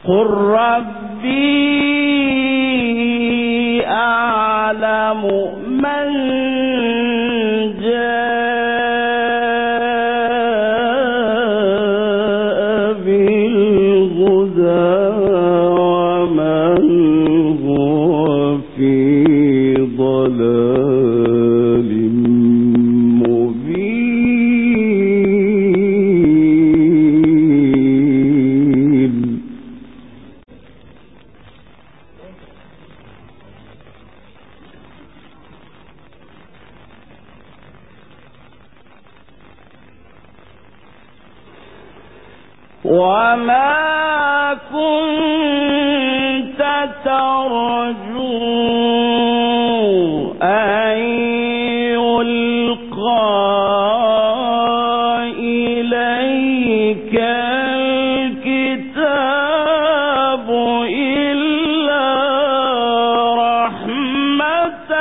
قل ربي أعلم من جاء بالهدى ومن هو في ضلال مبين. وما كنت ترجو أن يلقى إليك الكتاب إلا رحمة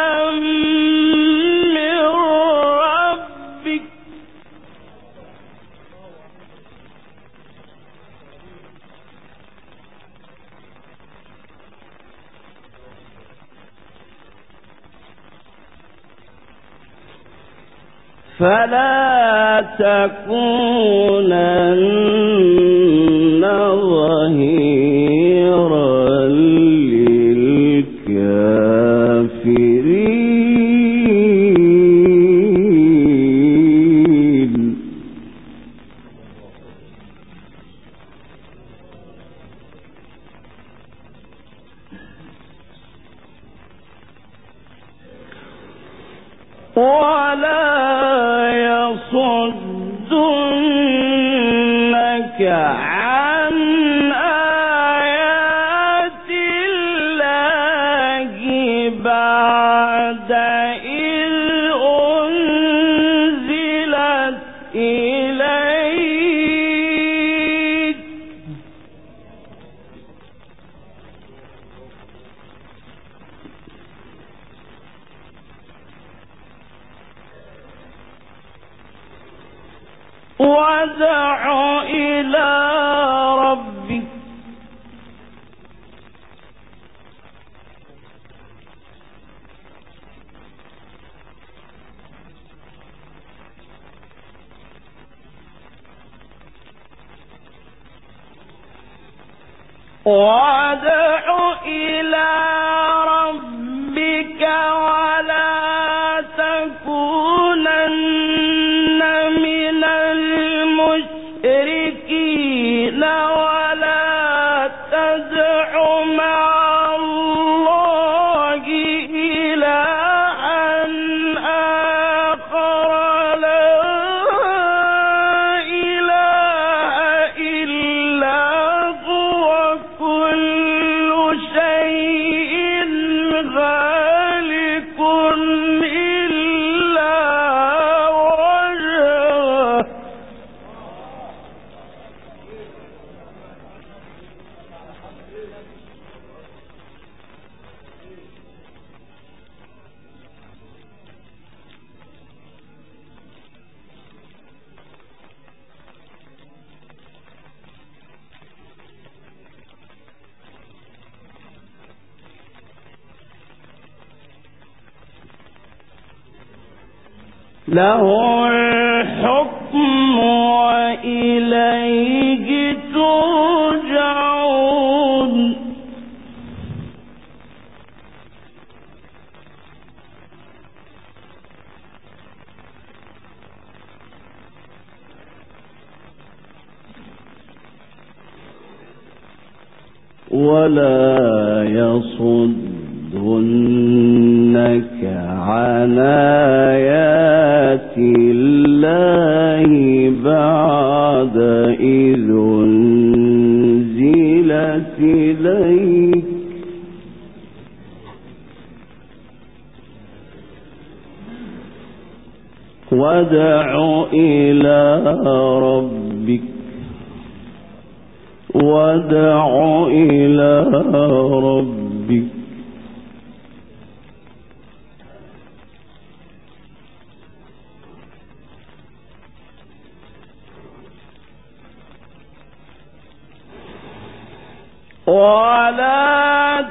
من ربك فلا تكونن ظهيرا للكافرين. ولا يصدنك عن آيات الله بعد إذ أنزلت إليك وادع إلى ربك ولا تكونن من المشركين ولا تدع مع الله إلها آخر لا إله إلا هو كل شيء هالك إلا وجهه له الحكم وإليه ترجعون. ولا يصدنك عن آيات الله بعد إذ أنزلت إليك وادع إلى ربك وادع إلى ربك ولا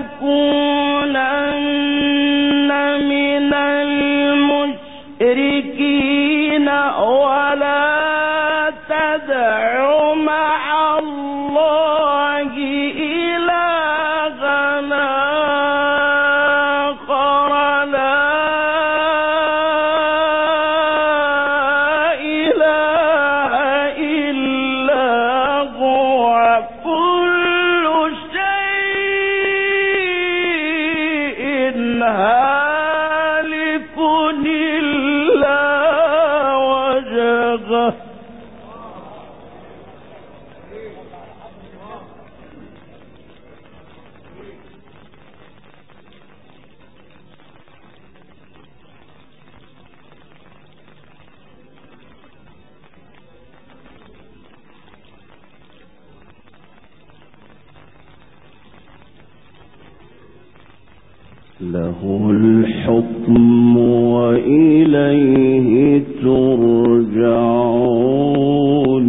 تكونن من المشركين ولا تدع مع الله إلهًا آخر لا إله إلا هو كل شيء هالك إلا وجهه له الحكم وإليه ترجعون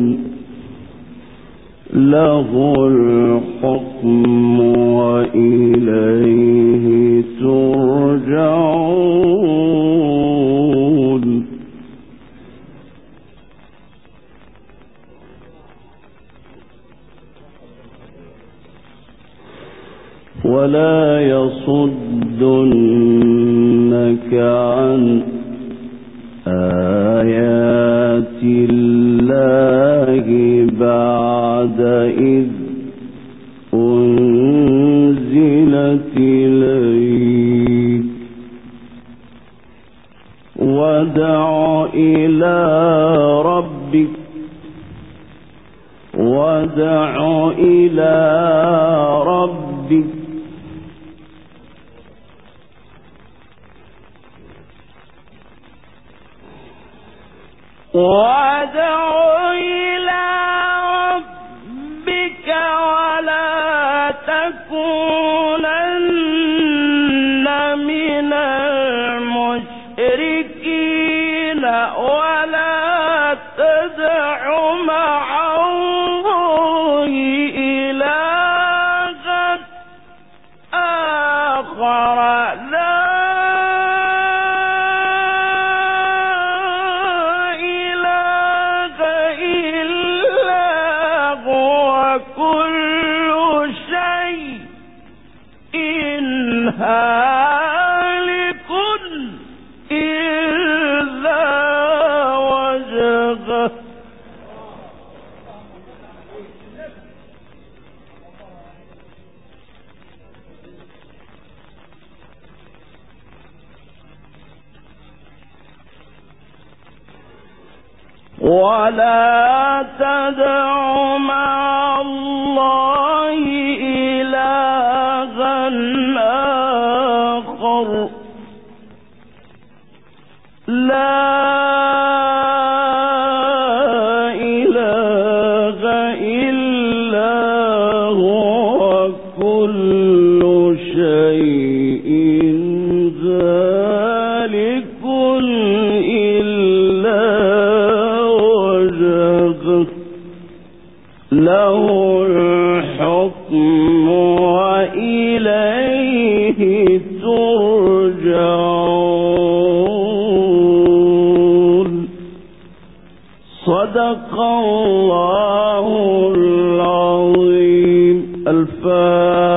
له الحكم وإليه ترجعون ولا يصدنك عن آيات الله بعد إذ أنزلت إليك ودع إلى ربك وادع إلى ربك ولا تكونن من المشركين ولا تدع مع الله إلهًا آخر لا هالك إلا وجهه ولا تدع مع الله إلهًا آخر لا إله إلا هو كل شيء هالك إلا وجهه له الحكم وإليه ترجعون صدق الله العظيم. الفاتحة.